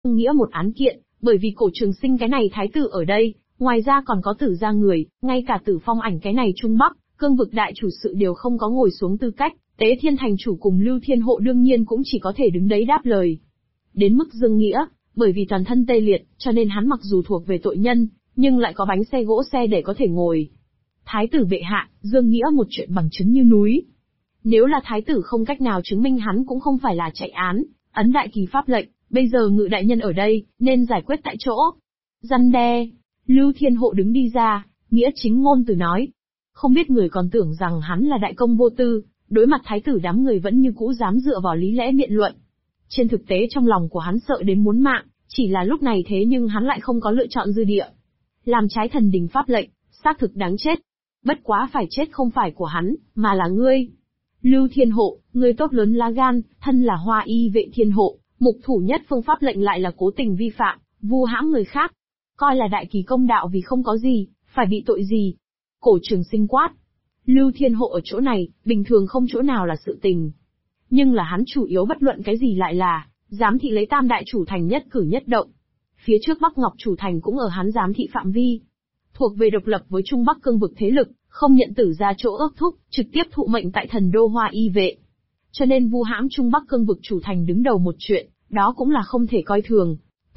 Nghĩa một án kiện, bởi vì Cổ Trường Sinh cái này thái tử ở đây, ngoài ra còn có Tử gia người, ngay cả Tử Phong Ảnh cái này Trung Bắc, cương vực đại chủ sự đều không có ngồi xuống tư cách, Tế Thiên thành chủ cùng Lưu Thiên Hộ đương nhiên cũng chỉ có thể đứng đấy đáp lời. Đến mức Dương Nghĩa, bởi vì toàn thân tê liệt, cho nên hắn mặc dù thuộc về tội nhân, nhưng lại có bánh xe gỗ xe để có thể ngồi. Thái tử bệ hạ, Dương Nghĩa một chuyện bằng chứng như núi. Nếu là thái tử không cách nào chứng minh hắn cũng không phải là chạy án, ấn đại kỳ pháp lệnh, bây giờ Ngự đại nhân ở đây, nên giải quyết tại chỗ. Răn đe, Lưu Thiên Hộ đứng đi ra, nghĩa chính ngôn từ nói. Không biết người còn tưởng rằng hắn là đại công vô tư, đối mặt thái tử đám người vẫn như cũ dám dựa vào lý lẽ biện luận. Trên thực tế trong lòng của hắn sợ đến muốn mạng, chỉ là lúc này thế nhưng hắn lại không có lựa chọn dư địa. Làm trái thần đình pháp lệnh, xác thực đáng chết. Bất quá phải chết không phải của hắn, mà là ngươi. Lưu Thiên Hộ, ngươi tốt lớn lá gan, thân là Hoa Y vệ Thiên Hộ, mục thủ nhất phương pháp lệnh lại là cố tình vi phạm, vu hãm người khác. Coi là đại kỳ công đạo vì không có gì, phải bị tội gì? Cổ Trường Sinh quát. Lưu Thiên Hộ ở chỗ này, bình thường không chỗ nào là sự tình. Nhưng là hắn chủ yếu bất luận cái gì lại là, giám thị lấy Tam đại chủ thành nhất cử nhất động. Phía trước Bắc Ngọc chủ thành cũng ở hắn giám thị phạm vi. Thuộc về độc lập với Trung Bắc cương vực thế lực, không nhận Tử gia chỗ ước thúc, trực tiếp thụ mệnh tại thần đô Hoa Y vệ. Cho nên vu hãm Trung Bắc cương vực chủ thành đứng đầu một chuyện, đó cũng là không thể coi thường.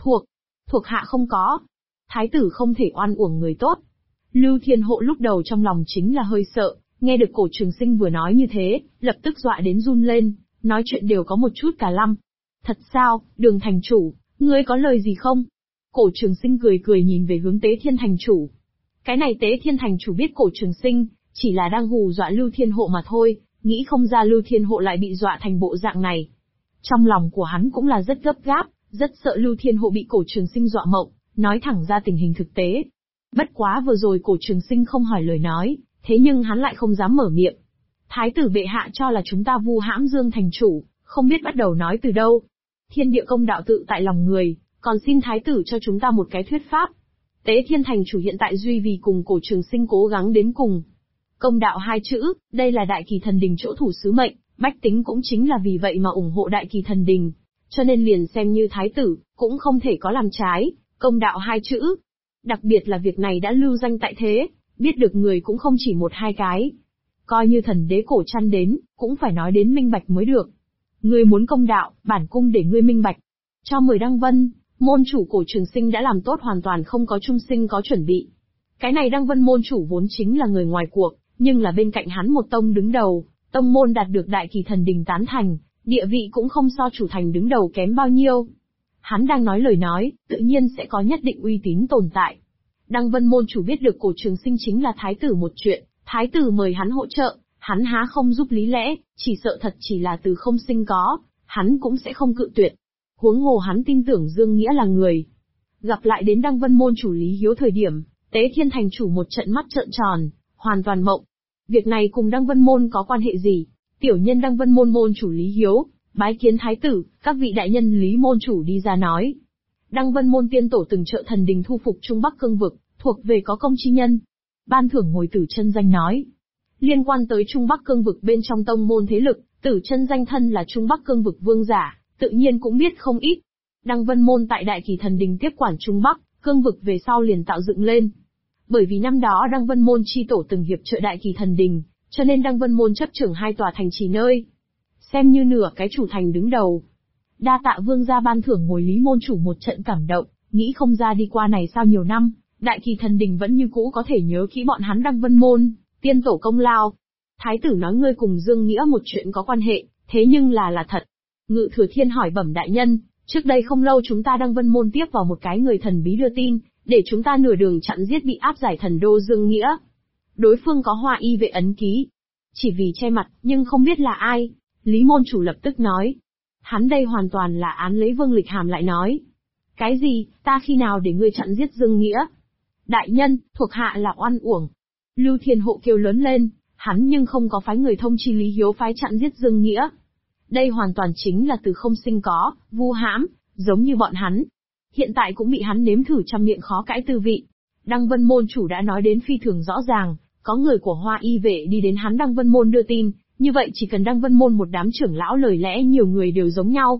Thuộc hạ không có. Thái tử không thể oan uổng người tốt. Lưu Thiên Hộ lúc đầu trong lòng chính là hơi sợ, nghe được Cổ Trường Sinh vừa nói như thế, lập tức dọa đến run lên, nói chuyện đều có một chút cả lăm. Thật sao, Đường thành chủ, ngươi có lời gì không? Cổ Trường Sinh cười cười nhìn về hướng Tế Thiên thành chủ. Cái này Tế Thiên thành chủ biết Cổ Trường Sinh chỉ là đang hù dọa Lưu Thiên Hộ mà thôi, nghĩ không ra Lưu Thiên Hộ lại bị dọa thành bộ dạng này. Trong lòng của hắn cũng là rất gấp gáp, rất sợ Lưu Thiên Hộ bị Cổ Trường Sinh dọa mộng, nói thẳng ra tình hình thực tế. Bất quá vừa rồi Cổ Trường Sinh không hỏi lời nói, thế nhưng hắn lại không dám mở miệng. Thái tử bệ hạ cho là chúng ta vu hãm Dương thành chủ, không biết bắt đầu nói từ đâu. Thiên địa công đạo tự tại lòng người, còn xin thái tử cho chúng ta một cái thuyết pháp. Tế Thiên thành chủ hiện tại duy vì cùng Cổ Trường Sinh cố gắng đến cùng. Công đạo hai chữ, đây là đại kỳ thần đình chỗ thủ sứ mệnh, bách tính cũng chính là vì vậy mà ủng hộ đại kỳ thần đình. Cho nên liền xem như thái tử, cũng không thể có làm trái, công đạo hai chữ. Đặc biệt là việc này đã lưu danh tại thế, biết được người cũng không chỉ một hai cái. Coi như thần đế Cổ Trăn đến, cũng phải nói đến minh bạch mới được. Ngươi muốn công đạo, bản cung để ngươi minh bạch. Cho 10 Đăng Vân, môn chủ Cổ Trường Sinh đã làm tốt hoàn toàn không có trung sinh có chuẩn bị. Cái này Đăng Vân môn chủ vốn chính là người ngoài cuộc, nhưng là bên cạnh hắn một tông đứng đầu, tông môn đạt được đại kỳ thần đình tán thành, địa vị cũng không so chủ thành đứng đầu kém bao nhiêu. Hắn đang nói lời nói, tự nhiên sẽ có nhất định uy tín tồn tại. Đăng Vân môn chủ biết được Cổ Trường Sinh chính là thái tử một chuyện, thái tử mời hắn hỗ trợ, hắn há không giúp lý lẽ, chỉ sợ thật chỉ là từ không sinh có, hắn cũng sẽ không cự tuyệt. Huống hồ hắn tin tưởng Dương Nghĩa là người. Gặp lại đến Đăng Vân môn chủ Lý Hiếu thời điểm, Tế Thiên thành chủ một trận mắt trợn tròn, hoàn toàn mộng. Việc này cùng Đăng Vân môn có quan hệ gì? Tiểu nhân Đăng Vân môn môn chủ Lý Hiếu, bái kiến thái tử, các vị đại nhân Lý môn chủ đi ra nói. Đăng Vân môn tiên tổ từng trợ thần đình thu phục Trung Bắc cương vực, thuộc về có công chi nhân. Ban thưởng ngồi Tử Chân Danh nói. Liên quan tới Trung Bắc cương vực bên trong tông môn thế lực, Tử Chân Danh thân là Trung Bắc cương vực vương giả, tự nhiên cũng biết không ít. Đăng Vân môn tại đại kỳ thần đình tiếp quản Trung Bắc, cương vực về sau liền tạo dựng lên. Bởi vì năm đó Đăng Vân môn chi tổ từng hiệp trợ đại kỳ thần đình, cho nên Đăng Vân môn chấp trưởng 2 tòa thành trì nơi. Xem như nửa cái chủ thành đứng đầu. Đa tạ vương gia ban thưởng ngồi Lý môn chủ một trận cảm động, nghĩ không ra đi qua này sao nhiều năm, đại kỳ thần đình vẫn như cũ có thể nhớ kỹ bọn hắn Đăng Vân môn, tiên tổ công lao. Thái tử nói ngươi cùng Dương Nghĩa một chuyện có quan hệ, thế nhưng là thật. Ngự Thừa Thiên hỏi bẩm đại nhân, trước đây không lâu chúng ta Đăng Vân môn tiếp vào một cái người thần bí đưa tin, để chúng ta nửa đường chặn giết bị áp giải thần đô Dương Nghĩa. Đối phương có Hoa Y vệ ấn ký. Chỉ vì che mặt, nhưng không biết là ai. Lý môn chủ lập tức nói. Hắn đây hoàn toàn là án lấy Vương Lịch Hàm lại nói. Cái gì, ta khi nào để ngươi chặn giết Dương Nghĩa? Đại nhân, thuộc hạ là oan uổng. Lưu Thiên Hộ kêu lớn lên, hắn nhưng không có phái người thông chi Lý Hiếu phái chặn giết Dương Nghĩa. Đây hoàn toàn chính là từ không sinh có, vu hãm, giống như bọn hắn. Hiện tại cũng bị hắn nếm thử trăm miệng khó cãi tư vị. Đăng Vân môn chủ đã nói đến phi thường rõ ràng, có người của Hoa Y vệ đi đến hắn Đăng Vân môn đưa tin, như vậy chỉ cần Đăng Vân môn một đám trưởng lão lời lẽ nhiều người đều giống nhau.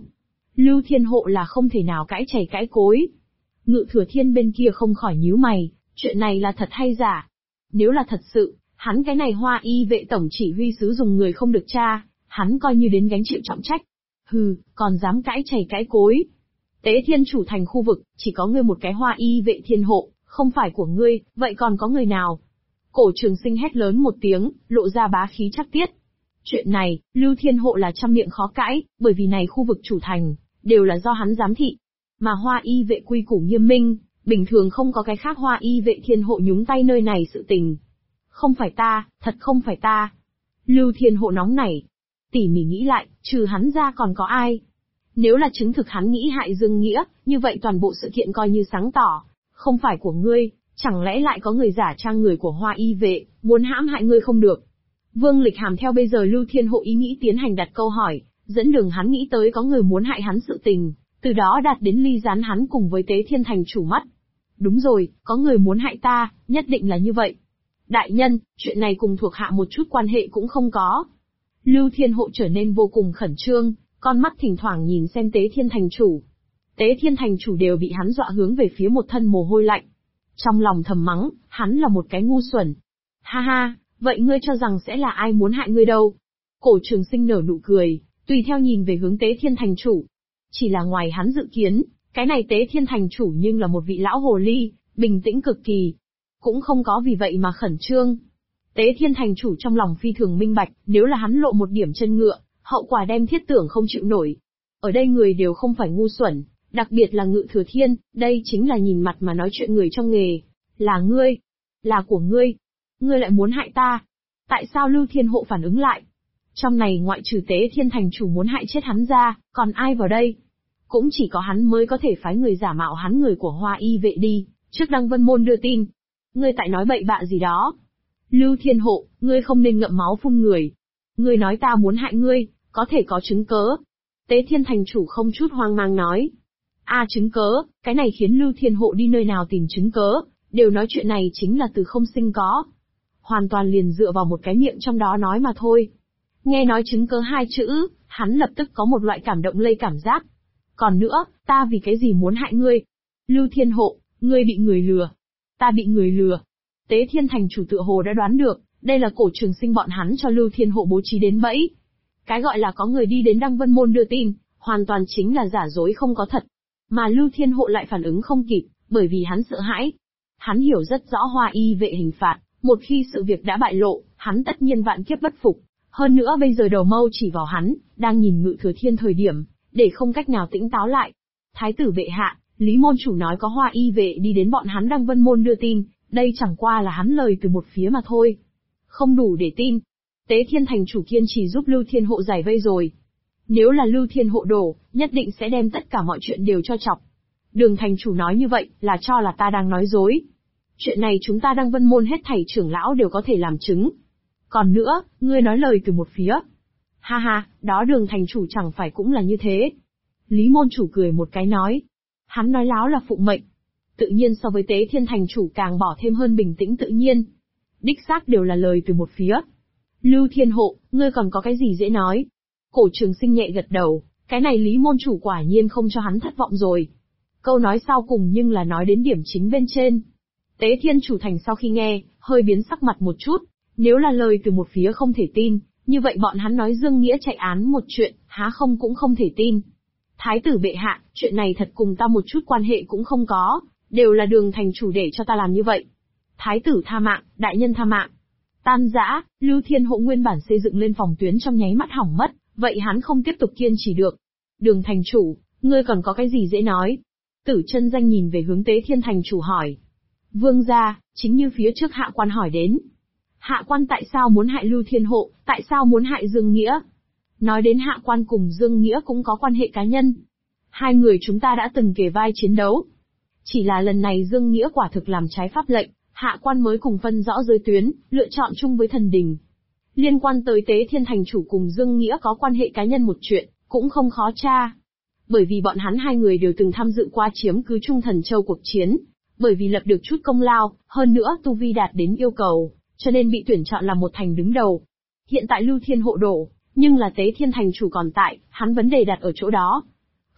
Lưu Thiên Hộ là không thể nào cãi chày cãi cối. Ngự Thừa Thiên bên kia không khỏi nhíu mày, chuyện này là thật hay giả? Nếu là thật sự, hắn cái này Hoa Y vệ tổng chỉ huy sứ dùng người không được tra, hắn coi như đến gánh chịu trọng trách. Hừ, còn dám cãi chày cãi cối. Tế Thiên chủ thành khu vực, chỉ có ngươi một cái Hoa Y vệ Thiên Hộ, không phải của ngươi, vậy còn có người nào? Cổ Trường Sinh hét lớn một tiếng, lộ ra bá khí chắc tiết. Chuyện này, Lưu Thiên Hộ là trăm miệng khó cãi, bởi vì này khu vực chủ thành, đều là do hắn giám thị. Mà Hoa Y vệ quy củ nghiêm minh, bình thường không có cái khác Hoa Y vệ Thiên Hộ nhúng tay nơi này sự tình. Không phải ta, thật không phải ta. Lưu Thiên Hộ nóng nảy. Tỉ mỉ nghĩ lại, trừ hắn ra còn có ai? Nếu là chứng thực hắn nghĩ hại Dương Nghĩa, như vậy toàn bộ sự kiện coi như sáng tỏ. Không phải của ngươi, chẳng lẽ lại có người giả trang người của Hoa Y vệ, muốn hãm hại ngươi không được? Vương Lịch Hàm theo bây giờ Lưu Thiên Hộ ý nghĩ tiến hành đặt câu hỏi, dẫn đường hắn nghĩ tới có người muốn hại hắn sự tình, từ đó đạt đến ly gián hắn cùng với Tế Thiên thành chủ mắt. Đúng rồi, có người muốn hại ta, nhất định là như vậy. Đại nhân, chuyện này cùng thuộc hạ một chút quan hệ cũng không có. Lưu Thiên Hộ trở nên vô cùng khẩn trương, con mắt thỉnh thoảng nhìn xem Tế Thiên thành chủ. Tế Thiên thành chủ đều bị hắn dọa hướng về phía một thân mồ hôi lạnh. Trong lòng thầm mắng, hắn là một cái ngu xuẩn. Ha ha, vậy ngươi cho rằng sẽ là ai muốn hại ngươi đâu? Cổ Trường Sinh nở nụ cười, tùy theo nhìn về hướng Tế Thiên thành chủ. Chỉ là ngoài hắn dự kiến, cái này Tế Thiên thành chủ nhưng là một vị lão hồ ly, bình tĩnh cực kỳ. Cũng không có vì vậy mà khẩn trương. Tế Thiên thành chủ trong lòng phi thường minh bạch, nếu là hắn lộ một điểm chân ngựa, hậu quả đem thiết tưởng không chịu nổi. Ở đây người đều không phải ngu xuẩn, đặc biệt là Ngự Thừa Thiên, đây chính là nhìn mặt mà nói chuyện người trong nghề. Là ngươi, là của ngươi, ngươi lại muốn hại ta. Tại sao Lưu Thiên Hộ phản ứng lại? Trong này ngoại trừ Tế Thiên thành chủ muốn hại chết hắn ra, còn ai vào đây? Cũng chỉ có hắn mới có thể phái người giả mạo hắn người của Hoa Y vệ đi, trước Đăng Vân Môn đưa tin. Ngươi tại nói bậy bạ gì đó? Lưu Thiên Hộ, ngươi không nên ngậm máu phun người. Ngươi nói ta muốn hại ngươi, có thể có chứng cớ. Tế Thiên thành chủ không chút hoang mang nói. Chứng cớ, cái này khiến Lưu Thiên Hộ đi nơi nào tìm chứng cớ, đều nói chuyện này chính là từ không sinh có. Hoàn toàn liền dựa vào một cái miệng trong đó nói mà thôi. Nghe nói chứng cớ hai chữ, hắn lập tức có một loại cảm động lây cảm giác. Còn nữa, ta vì cái gì muốn hại ngươi? Lưu Thiên Hộ, ngươi bị người lừa. Ta bị người lừa. Tế Thiên thành chủ tựa hồ đã đoán được, đây là Cổ Trường Sinh bọn hắn cho Lưu Thiên Hộ bố trí đến bẫy. Cái gọi là có người đi đến Đăng Vân Môn đưa tin, hoàn toàn chính là giả dối không có thật. Mà Lưu Thiên Hộ lại phản ứng không kịp, bởi vì hắn sợ hãi. Hắn hiểu rất rõ Hoa Y vệ hình phạt, một khi sự việc đã bại lộ, hắn tất nhiên vạn kiếp bất phục. Hơn nữa bây giờ đầu mâu chỉ vào hắn, đang nhìn Ngự Thừa Thiên thời điểm, để không cách nào tĩnh táo lại. Thái tử bệ hạ, Lý môn chủ nói có Hoa Y vệ đi đến bọn hắn Đăng Vân Môn đưa tin, đây chẳng qua là hắn lời từ một phía mà thôi. Không đủ để tin. Tế Thiên thành chủ kiên trì giúp Lưu Thiên Hộ giải vây rồi. Nếu là Lưu Thiên Hộ đổ, nhất định sẽ đem tất cả mọi chuyện đều cho chọc. Đường thành chủ nói như vậy, là cho là ta đang nói dối. Chuyện này chúng ta Đăng Vân Môn hết thảy trưởng lão đều có thể làm chứng. Còn nữa, ngươi nói lời từ một phía. Ha ha, đó Đường thành chủ chẳng phải cũng là như thế. Lý môn chủ cười một cái nói. Hắn nói láo là phụng mệnh. Tự nhiên so với Tế Thiên thành chủ càng bỏ thêm hơn bình tĩnh tự nhiên. Đích xác đều là lời từ một phía. Lưu Thiên Hộ, ngươi còn có cái gì dễ nói? Cổ Trường Sinh nhẹ gật đầu, cái này Lý môn chủ quả nhiên không cho hắn thất vọng rồi. Câu nói sau cùng nhưng là nói đến điểm chính bên trên. Tế Thiên chủ thành sau khi nghe, hơi biến sắc mặt một chút, nếu là lời từ một phía không thể tin, như vậy bọn hắn nói Dương Nghĩa chạy án một chuyện, há không cũng không thể tin. Thái tử bệ hạ, chuyện này thật cùng ta một chút quan hệ cũng không có, đều là Đường thành chủ để cho ta làm như vậy. Thái tử tha mạng, đại nhân tha mạng. Tan rã, Lưu Thiên Hộ nguyên bản xây dựng lên phòng tuyến trong nháy mắt hỏng mất, vậy hắn không tiếp tục kiên trì được. Đường thành chủ, ngươi còn có cái gì dễ nói? Tử Chân Danh nhìn về hướng Tế Thiên thành chủ hỏi. Vương gia, chính như phía trước hạ quan hỏi đến. Hạ quan tại sao muốn hại Lưu Thiên Hộ, tại sao muốn hại Dương Nghĩa? Nói đến hạ quan cùng Dương Nghĩa cũng có quan hệ cá nhân. Hai người chúng ta đã từng kề vai chiến đấu. Chỉ là lần này Dương Nghĩa quả thực làm trái pháp lệnh, hạ quan mới cùng phân rõ giới tuyến, lựa chọn chung với thần đình. Liên quan tới Tế Thiên thành chủ cùng Dương Nghĩa có quan hệ cá nhân một chuyện, cũng không khó tra. Bởi vì bọn hắn hai người đều từng tham dự qua chiếm cứ Trung Thần Châu cuộc chiến, bởi vì lập được chút công lao, hơn nữa tu vi đạt đến yêu cầu, cho nên bị tuyển chọn làm một thành đứng đầu. Hiện tại Lưu Thiên Hộ đổ, nhưng là Tế Thiên thành chủ còn tại, hắn vấn đề đặt ở chỗ đó.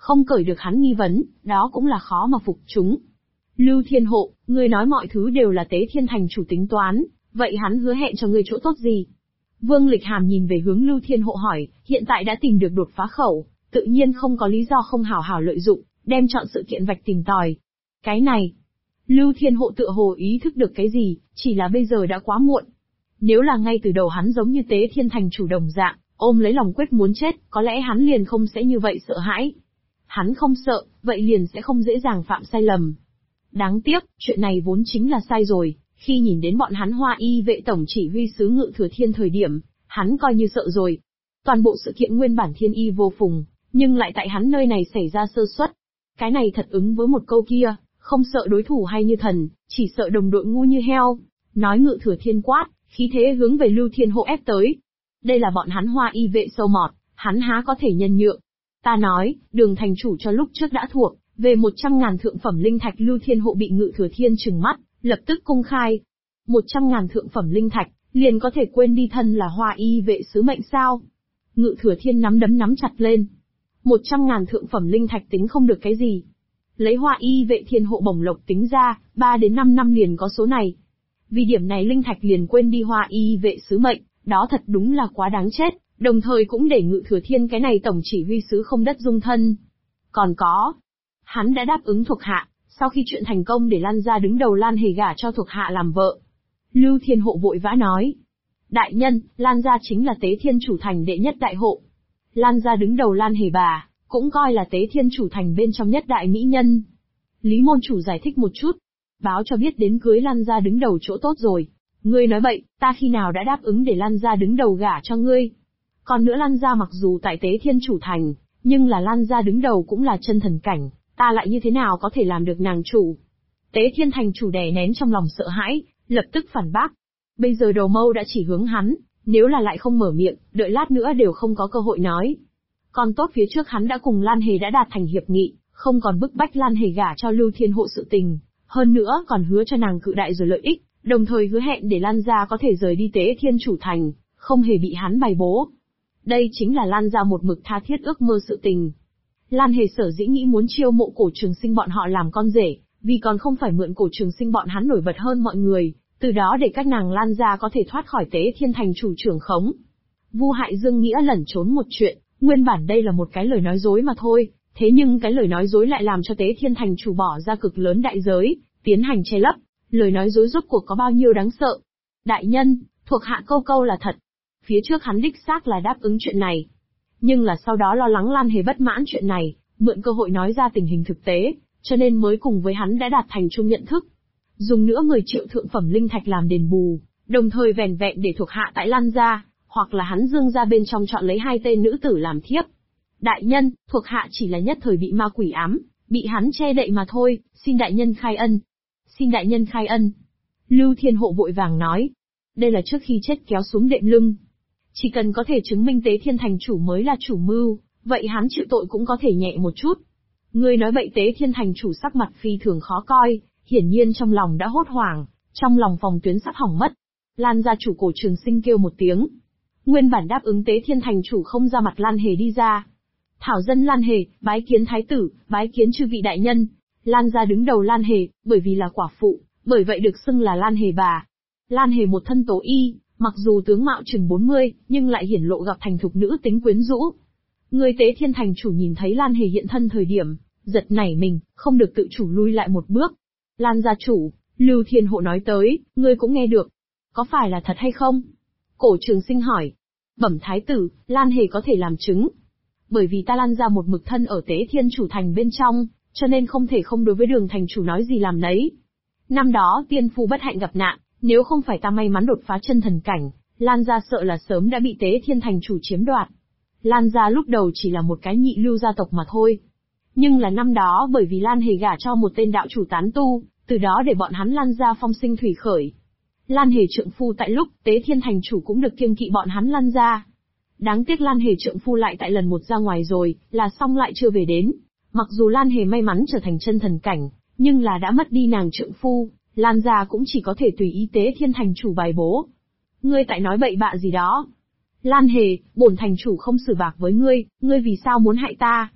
không cởi được hắn nghi vấn, đó cũng là khó mà phục chúng. Lưu Thiên Hộ, ngươi nói mọi thứ đều là Tế Thiên Thành chủ tính toán, vậy hắn hứa hẹn cho ngươi chỗ tốt gì? Vương Lịch Hàm nhìn về hướng Lưu Thiên Hộ hỏi, hiện tại đã tìm được đột phá khẩu, tự nhiên không có lý do không hảo hảo lợi dụng, đem chọn sự kiện vạch tìm tòi. Cái này, Lưu Thiên Hộ tựa hồ ý thức được cái gì, chỉ là bây giờ đã quá muộn. Nếu là ngay từ đầu hắn giống như Tế Thiên Thành chủ đồng dạng, ôm lấy lòng quyết muốn chết, có lẽ hắn liền không sẽ như vậy sợ hãi. Hắn không sợ, vậy liền sẽ không dễ dàng phạm sai lầm. Đáng tiếc, chuyện này vốn chính là sai rồi, khi nhìn đến bọn hắn Hoa Y vệ tổng chỉ huy sứ Ngự Thừa Thiên thời điểm, hắn coi như sợ rồi. Toàn bộ sự kiện nguyên bản thiên y vô phùng, nhưng lại tại hắn nơi này xảy ra sơ suất. Cái này thật ứng với một câu kia, không sợ đối thủ hay như thần, chỉ sợ đồng đội ngu như heo. Nói Ngự Thừa Thiên quát, khí thế hướng về Lưu Thiên Hộ ép tới. Đây là bọn hắn Hoa Y vệ sâu mọt, hắn há có thể nhân nhượng. Ta nói, Đường thành chủ cho lúc trước đã thuộc, về 100.000 thượng phẩm linh thạch Lưu Thiên Hộ bị Ngự Thừa Thiên trừng mắt, lập tức công khai. 100.000 thượng phẩm linh thạch, liền có thể quên đi thân là Hoa Y vệ sứ mệnh sao? Ngự Thừa Thiên nắm đấm nắm chặt lên. 100.000 thượng phẩm linh thạch tính không được cái gì. Lấy Hoa Y vệ Thiên Hộ bổng lộc tính ra, 3 đến 5 năm liền có số này. Vì điểm này linh thạch liền quên đi Hoa Y vệ sứ mệnh, đó thật đúng là quá đáng chết, đồng thời cũng để Ngự Thừa Thiên cái này tổng chỉ huy sứ không đất dung thân. Còn có, hắn đã đáp ứng thuộc hạ, sau khi chuyện thành công để Lan gia đứng đầu Lan Hề gả cho thuộc hạ làm vợ. Lưu Thiên Hộ vội vã nói. Đại nhân, Lan gia chính là Tế Thiên chủ thành đệ nhất đại hộ. Lan gia đứng đầu Lan Hề bà, cũng coi là Tế Thiên chủ thành bên trong nhất đại mỹ nhân. Lý môn chủ giải thích một chút. Báo cho biết đến cưới Lan gia đứng đầu chỗ tốt rồi. Ngươi nói bậy, ta khi nào đã đáp ứng để Lan gia đứng đầu gả cho ngươi. Còn nữa Lan gia mặc dù tại Tế Thiên chủ thành, nhưng là Lan gia đứng đầu cũng là chân thần cảnh, ta lại như thế nào có thể làm được nàng chủ. Tế Thiên thành chủ đè nén trong lòng sợ hãi, lập tức phản bác. Bây giờ đầu mâu đã chỉ hướng hắn, nếu là lại không mở miệng, đợi lát nữa đều không có cơ hội nói. Còn tốt phía trước hắn đã cùng Lan Hề đã đạt thành hiệp nghị, không còn bức bách Lan Hề gả cho Lưu Thiên Hộ sự tình, hơn nữa còn hứa cho nàng cự đại rồi lợi ích, đồng thời hứa hẹn để Lan gia có thể rời đi Tế Thiên chủ thành, không hề bị hắn bày bố. Đây chính là Lan gia một mực tha thiết ước mơ sự tình. Lan Hề sở dĩ nghĩ muốn chiêu mộ Cổ Trường Sinh bọn họ làm con rể, vì còn không phải mượn Cổ Trường Sinh bọn hắn nổi bật hơn mọi người, từ đó để các nàng Lan gia có thể thoát khỏi Tế Thiên thành chủ trưởng khống. Vu Hại Dương Nghĩa lẩn trốn một chuyện, nguyên bản đây là một cái lời nói dối mà thôi, thế nhưng cái lời nói dối lại làm cho Tế Thiên thành chủ bỏ ra cực lớn đại giới, tiến hành che lấp. Lời nói dối rốt cuộc có bao nhiêu đáng sợ? Đại nhân, thuộc hạ câu câu là thật. Phía trước hắn đích xác là đáp ứng chuyện này. Nhưng là sau đó lo lắng Lan Hề bất mãn chuyện này, mượn cơ hội nói ra tình hình thực tế, cho nên mới cùng với hắn đã đạt thành chung nhận thức. Dùng nữa 10 triệu thượng phẩm linh thạch làm đền bù, đồng thời vẻn vẹn để thuộc hạ tại Lan gia, hoặc là hắn Dương gia bên trong chọn lấy 2 tên nữ tử làm thiếp. Đại nhân, thuộc hạ chỉ là nhất thời bị ma quỷ ám, bị hắn che đậy mà thôi, xin đại nhân khai ân. Xin đại nhân khai ân. Lưu Thiên Hộ vội vàng nói. Đây là trước khi chết kéo xuống đệm lưng. Chỉ cần có thể chứng minh Tế Thiên thành chủ mới là chủ mưu, vậy hắn chịu tội cũng có thể nhẹ một chút. Ngươi nói bậy. Tế Thiên thành chủ sắc mặt phi thường khó coi, hiển nhiên trong lòng đã hốt hoảng, trong lòng phòng tuyến sắp hỏng mất. Lan gia chủ Cổ Trường Sinh kêu một tiếng. Nguyên bản đáp ứng Tế Thiên thành chủ không ra mặt Lan Hề đi ra. Thảo dân Lan Hề, bái kiến thái tử, bái kiến chư vị đại nhân. Lan gia đứng đầu Lan Hề, bởi vì là quả phụ, bởi vậy được xưng là Lan Hề bà. Lan Hề một thân tố y, mặc dù tướng mạo chừng 40, nhưng lại hiển lộ gặp thành thục nữ tính quyến rũ. Người Tế Thiên thành chủ nhìn thấy Lan Hề hiện thân thời điểm, giật nảy mình, không được tự chủ lui lại một bước. Lan gia chủ, Lưu Thiên Hộ nói tới, ngươi cũng nghe được. Có phải là thật hay không? Cổ Trường Sinh hỏi. Bẩm thái tử, Lan Hề có thể làm chứng. Bởi vì ta Lan gia một mực thân ở Tế Thiên chủ thành bên trong, cho nên không thể không đối với Đường thành chủ nói gì làm nấy. Năm đó tiên phu bất hạnh gặp nạn, nếu không phải ta may mắn đột phá chân thần cảnh, Lan gia sợ là sớm đã bị Tế Thiên thành chủ chiếm đoạt. Lan gia lúc đầu chỉ là một cái nhị lưu gia tộc mà thôi. Nhưng là năm đó bởi vì Lan Hề gả cho một tên đạo chủ tán tu, từ đó để bọn hắn Lan gia phong sinh thủy khởi. Lan Hề trượng phu tại lúc Tế Thiên thành chủ cũng được kiêng kỵ bọn hắn Lan gia. Đáng tiếc Lan Hề trượng phu lại tại lần một ra ngoài rồi, là xong lại chưa về đến. Mặc dù Lan Hề may mắn trở thành chân thần cảnh, nhưng là đã mất đi nàng trượng phu, Lan gia cũng chỉ có thể tùy ý Tế Thiên thành chủ bài bố. Ngươi tại nói bậy bạ gì đó? Lan Hề, bổn thành chủ không xử bạc với ngươi, ngươi vì sao muốn hại ta?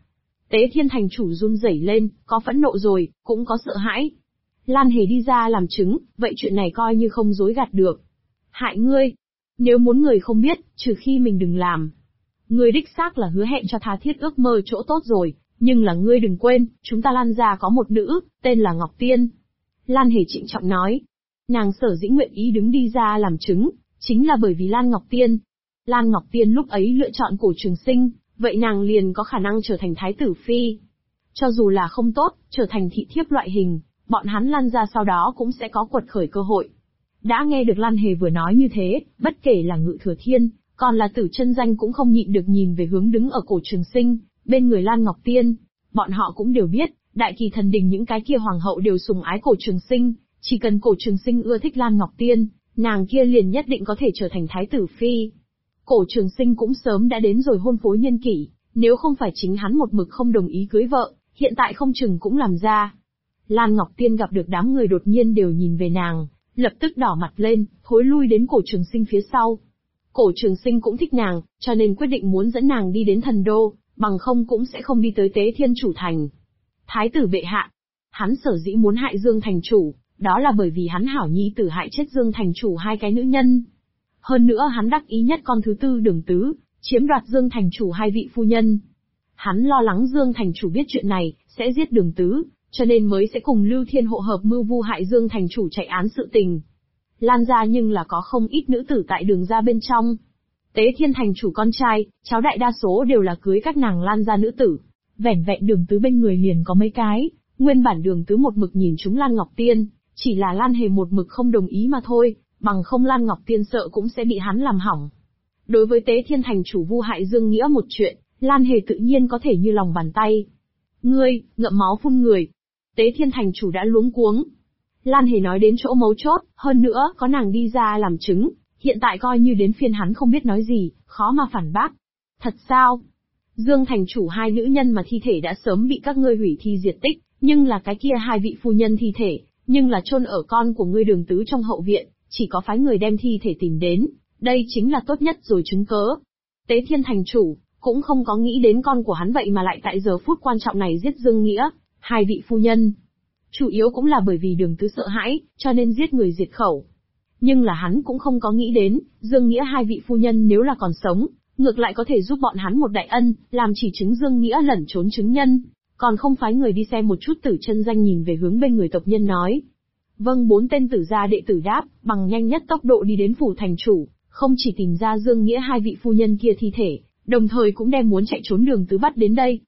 Tế Thiên thành chủ run rẩy lên, có phẫn nộ rồi, cũng có sợ hãi. Lan Hề đi ra làm chứng, vậy chuyện này coi như không dối gạt được. Hại ngươi. Nếu muốn người không biết, trừ khi mình đừng làm. Ngươi đích xác là hứa hẹn cho tha thiết ước mơ chỗ tốt rồi, nhưng là ngươi đừng quên, chúng ta Lan gia có một nữ, tên là Ngọc Tiên. Lan Hề trịnh trọng nói. Nàng sở dĩ nguyện ý đứng đi ra làm chứng, chính là bởi vì Lan Ngọc Tiên. Lan Ngọc Tiên lúc ấy lựa chọn Cổ Trường Sinh, vậy nàng liền có khả năng trở thành thái tử phi. Cho dù là không tốt, trở thành thị thiếp loại hình, bọn hắn Lan gia sau đó cũng sẽ có quật khởi cơ hội. Đã nghe được Lan Hề vừa nói như thế, bất kể là Ngự Thừa Thiên, còn là Tử Chân Danh cũng không nhịn được nhìn về hướng đứng ở Cổ Trường Sinh, bên người Lan Ngọc Tiên. Bọn họ cũng đều biết, Đại Kỳ Thần Đình những cái kia hoàng hậu đều sùng ái Cổ Trường Sinh, chỉ cần Cổ Trường Sinh ưa thích Lan Ngọc Tiên, nàng kia liền nhất định có thể trở thành thái tử phi. Cổ Trường Sinh cũng sớm đã đến rồi hôn phối niên kỷ, nếu không phải chính hắn một mực không đồng ý cưới vợ, hiện tại không chừng cũng làm ra. Lan Ngọc Tiên gặp được đám người đột nhiên đều nhìn về nàng, lập tức đỏ mặt lên, thối lui đến Cổ Trường Sinh phía sau. Cổ Trường Sinh cũng thích nàng, cho nên quyết định muốn dẫn nàng đi đến thần đô, bằng không cũng sẽ không đi tới Tế Thiên Chủ Thành. Thái tử bệ hạ. Hắn sở dĩ muốn hại Dương thành chủ, đó là bởi vì hắn hảo nhi tử hại chết Dương thành chủ hai cái nữ nhân. Hơn nữa hắn đắc ý nhất con thứ tư Đường Tứ, chiếm đoạt Dương thành chủ hai vị phu nhân. Hắn lo lắng Dương thành chủ biết chuyện này, sẽ giết Đường Tứ, cho nên mới sẽ cùng Lưu Thiên Hộ hợp mưu vu hại Dương thành chủ chạy án sự tình. Lan gia nhưng là có không ít nữ tử tại Đường gia bên trong. Tế Thiên thành chủ con trai, cháu đại đa số đều là cưới các nàng Lan gia nữ tử. Vẻn vẹn Đường Tứ bên người liền có mấy cái, nguyên bản Đường Tứ một mực nhìn chúng Lan Ngọc Tiên, chỉ là Lan Hề một mực không đồng ý mà thôi, bằng không Lan Ngọc Tiên sợ cũng sẽ bị hắn làm hỏng. Đối với Tế Thiên thành chủ vu hại Dương Nghĩa một chuyện, Lan Hề tự nhiên có thể như lòng bàn tay. Ngươi, ngậm máu phun người. Tế Thiên thành chủ đã luống cuống. Lan Hề nói đến chỗ mấu chốt, hơn nữa có nàng đi ra làm chứng, hiện tại coi như đến phiên hắn không biết nói gì, khó mà phản bác. Thật sao? Dương thành chủ hai nữ nhân mà thi thể đã sớm bị các ngươi hủy thi diệt tích, nhưng là cái kia hai vị phu nhân thi thể, nhưng là chôn ở con của ngươi Đường Tứ trong hậu viện, chỉ có phái người đem thi thể tìm đến, đây chính là tốt nhất rồi chứng cớ. Tế Thiên thành chủ cũng không có nghĩ đến con của hắn vậy mà lại tại giờ phút quan trọng này giết Dương Nghĩa, hai vị phu nhân. Chủ yếu cũng là bởi vì Đường Tứ sợ hãi, cho nên giết người diệt khẩu. Nhưng là hắn cũng không có nghĩ đến, Dương Nghĩa hai vị phu nhân nếu là còn sống, ngược lại có thể giúp bọn hắn một đại ân, làm chỉ chứng Dương Nghĩa lẩn trốn chứng nhân, còn không phái người đi xem một chút. Tử Chân Danh nhìn về hướng bên người tộc nhân nói. Vâng, bốn tên tử gia đệ tử đáp, bằng nhanh nhất tốc độ đi đến phủ thành chủ, không chỉ tìm ra Dương Nghĩa hai vị phu nhân kia thi thể, đồng thời cũng đem muốn chạy trốn Đường Tứ bắt đến đây.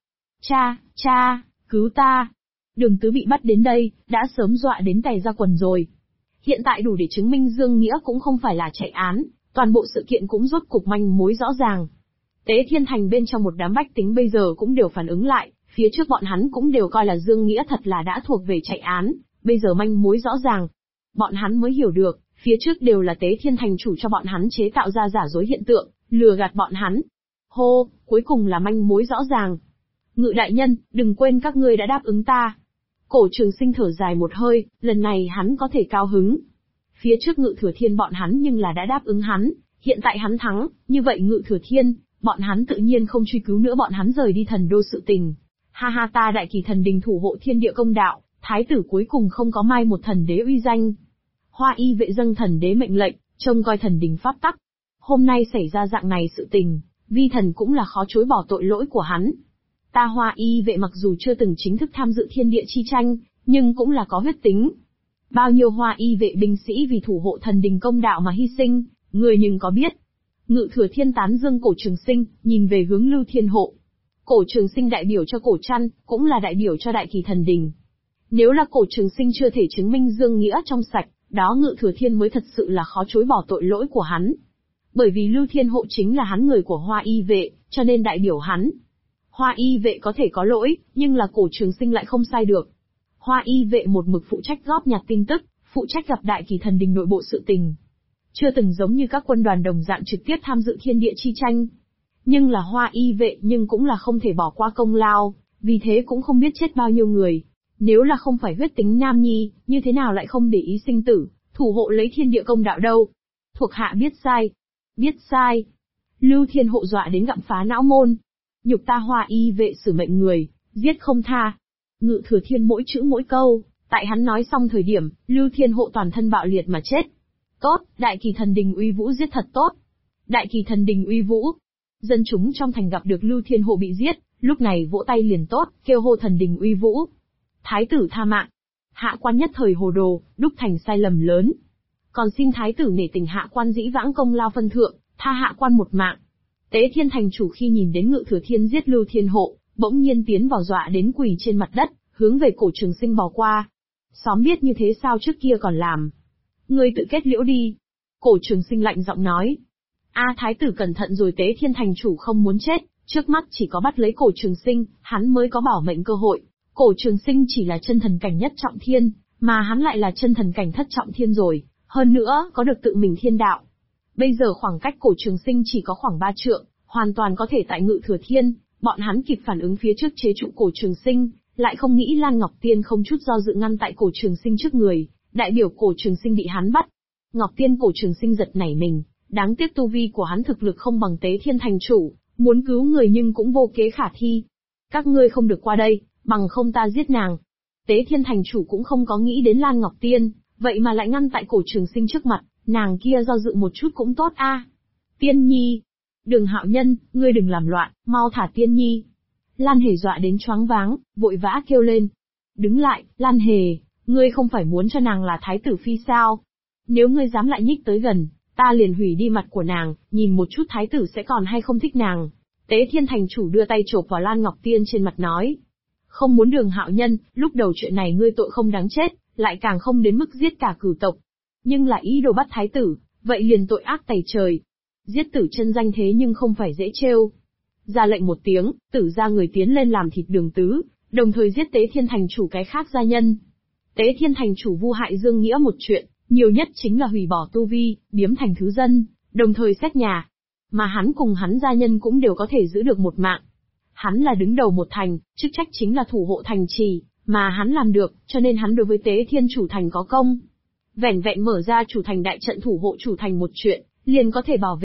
Cha, cứu ta! Đường Tứ bị bắt đến đây, đã sớm dọa đến tè ra quần rồi. Hiện tại đủ để chứng minh Dương Nghĩa cũng không phải là chạy án, toàn bộ sự kiện cũng rốt cục manh mối rõ ràng. Tế Thiên thành bên trong một đám bách tính bây giờ cũng đều phản ứng lại, phía trước bọn hắn cũng đều coi là Dương Nghĩa thật là đã thuộc về chạy án, bây giờ manh mối rõ ràng. Bọn hắn mới hiểu được, phía trước đều là Tế Thiên thành chủ cho bọn hắn chế tạo ra giả dối hiện tượng, lừa gạt bọn hắn. Hô, cuối cùng là manh mối rõ ràng. Ngự đại nhân, đừng quên các ngươi đã đáp ứng ta. Cổ Trường Sinh thở dài một hơi, lần này hắn có thể cao hứng. Phía trước Ngự Thừa Thiên bọn hắn nhưng là đã đáp ứng hắn, hiện tại hắn thắng, như vậy Ngự Thừa Thiên, bọn hắn tự nhiên không truy cứu nữa bọn hắn rời đi thần đô sự tình. Ha ha, ta Đại Kỳ Thần Đình thủ hộ thiên địa công đạo, thái tử cuối cùng không có mai một thần đế uy danh. Hoa y vệ dâng thần đế mệnh lệnh, trông coi thần đình pháp tắc. Hôm nay xảy ra dạng này sự tình, vi thần cũng là khó chối bỏ tội lỗi của hắn. Ta Hoa y vệ mặc dù chưa từng chính thức tham dự thiên địa chi tranh, nhưng cũng là có huyết tính. Bao nhiêu Hoa y vệ binh sĩ vì thủ hộ thần đình công đạo mà hy sinh, người nhưng có biết. Ngự Thừa Thiên tán dương Cổ Trường Sinh, nhìn về hướng Lưu Thiên Hộ. Cổ Trường Sinh đại biểu cho Cổ Trăn, cũng là đại biểu cho Đại Kỳ Thần Đình. Nếu là Cổ Trường Sinh chưa thể chứng minh Dương Nghĩa trong sạch, đó Ngự Thừa Thiên mới thật sự là khó chối bỏ tội lỗi của hắn. Bởi vì Lưu Thiên Hộ chính là hắn người của Hoa y vệ, cho nên đại biểu hắn. Hoa y vệ có thể có lỗi, nhưng là Cổ Trường Sinh lại không sai được. Hoa y vệ một mực phụ trách góp nhặt tin tức, phụ trách gặp Đại Kỳ Thần Đình nội bộ sự tình. Chưa từng giống như các quân đoàn đồng dạng trực tiếp tham dự thiên địa chi tranh. Nhưng là Hoa y vệ nhưng cũng là không thể bỏ qua công lao, vì thế cũng không biết chết bao nhiêu người. Nếu là không phải huyết tính nam nhi, như thế nào lại không để ý sinh tử, thủ hộ lấy thiên địa công đạo đâu. Thuộc hạ biết sai. Biết sai. Lưu Thiên Hộ dọa đến gặm phá não môn. Nhục ta Hoa y vệ xử mệnh người, giết không tha. Ngự Thừa Thiên mỗi chữ mỗi câu, tại hắn nói xong thời điểm, Lưu Thiên Hộ toàn thân bạo liệt mà chết. Tốt, Đại Kỳ Thần Đình uy vũ giết thật tốt. Đại Kỳ Thần Đình uy vũ. Dân chúng trong thành gặp được Lưu Thiên Hộ bị giết, lúc này vỗ tay liền tốt, kêu hô thần đình uy vũ. Thái tử tha mạng. Hạ quan nhất thời hồ đồ, đúc thành sai lầm lớn. Còn xin thái tử nể tình hạ quan dĩ vãng công lao phân thượng, tha hạ quan một mạng. Tế Thiên thành chủ khi nhìn đến Ngự Thừa Thiên giết Lưu Thiên Hộ, bỗng nhiên tiến vào dọa đến quỳ trên mặt đất, hướng về Cổ Trường Sinh bỏ qua. Xóm biết như thế sao trước kia còn làm. Ngươi tự kết liễu đi. Cổ Trường Sinh lạnh giọng nói. Thái tử cẩn thận rồi. Tế Thiên thành chủ không muốn chết, trước mắt chỉ có bắt lấy Cổ Trường Sinh, hắn mới có bảo mệnh cơ hội. Cổ Trường Sinh chỉ là chân thần cảnh nhất trọng thiên, mà hắn lại là chân thần cảnh thất trọng thiên rồi, hơn nữa có được tự mình thiên đạo. Bây giờ khoảng cách Cổ Trường Sinh chỉ có khoảng 3 trượng, hoàn toàn có thể tại Ngự Thừa Thiên, bọn hắn kịp phản ứng phía trước chế trụ Cổ Trường Sinh, lại không nghĩ Lan Ngọc Tiên không chút do dự ngăn tại Cổ Trường Sinh trước người, đại biểu Cổ Trường Sinh bị hắn bắt. Ngọc Tiên Cổ Trường Sinh giật nảy mình, đáng tiếc tu vi của hắn thực lực không bằng Tế Thiên thành chủ, muốn cứu người nhưng cũng vô kế khả thi. Các ngươi không được qua đây, bằng không ta giết nàng. Tế Thiên thành chủ cũng không có nghĩ đến Lan Ngọc Tiên, vậy mà lại ngăn tại Cổ Trường Sinh trước mặt, nàng kia do dự một chút cũng tốt a. Tiên Nhi, Đường Hạo Nhân, ngươi đừng làm loạn, mau thả Tiên Nhi. Lan Hề dọa đến choáng váng, vội vã kêu lên. Đứng lại, Lan Hề, ngươi không phải muốn cho nàng là thái tử phi sao? Nếu ngươi dám lại nhích tới gần, ta liền hủy đi mặt của nàng, nhìn một chút thái tử sẽ còn hay không thích nàng. Tế Thiên thành chủ đưa tay chộp vào Lan Ngọc Tiên trên mặt nói. Không muốn Đường Hạo Nhân, lúc đầu chuyện này ngươi tội không đáng chết, lại càng không đến mức giết cả cửu tộc. Nhưng là ý đồ bắt thái tử, vậy liền tội ác tày trời. Giết tử chân danh thế nhưng không phải dễ trêu. Ra lệnh một tiếng, tử ra người tiến lên làm thịt Đường Tứ, đồng thời giết Tế Thiên thành chủ cái khác gia nhân. Tế Thiên thành chủ vu hại Dương Nghĩa một chuyện, nhiều nhất chính là hủy bỏ tu vi, biếm thành thứ dân, đồng thời xét nhà. Mà hắn cùng hắn gia nhân cũng đều có thể giữ được một mạng. Hắn là đứng đầu một thành, chức trách chính là thủ hộ thành trì, mà hắn làm được, cho nên hắn đối với Tế Thiên chủ thành có công. Vẻn vẹn mở ra chủ thành đại trận thủ hộ chủ thành một chuyện, liền có thể bảo vệ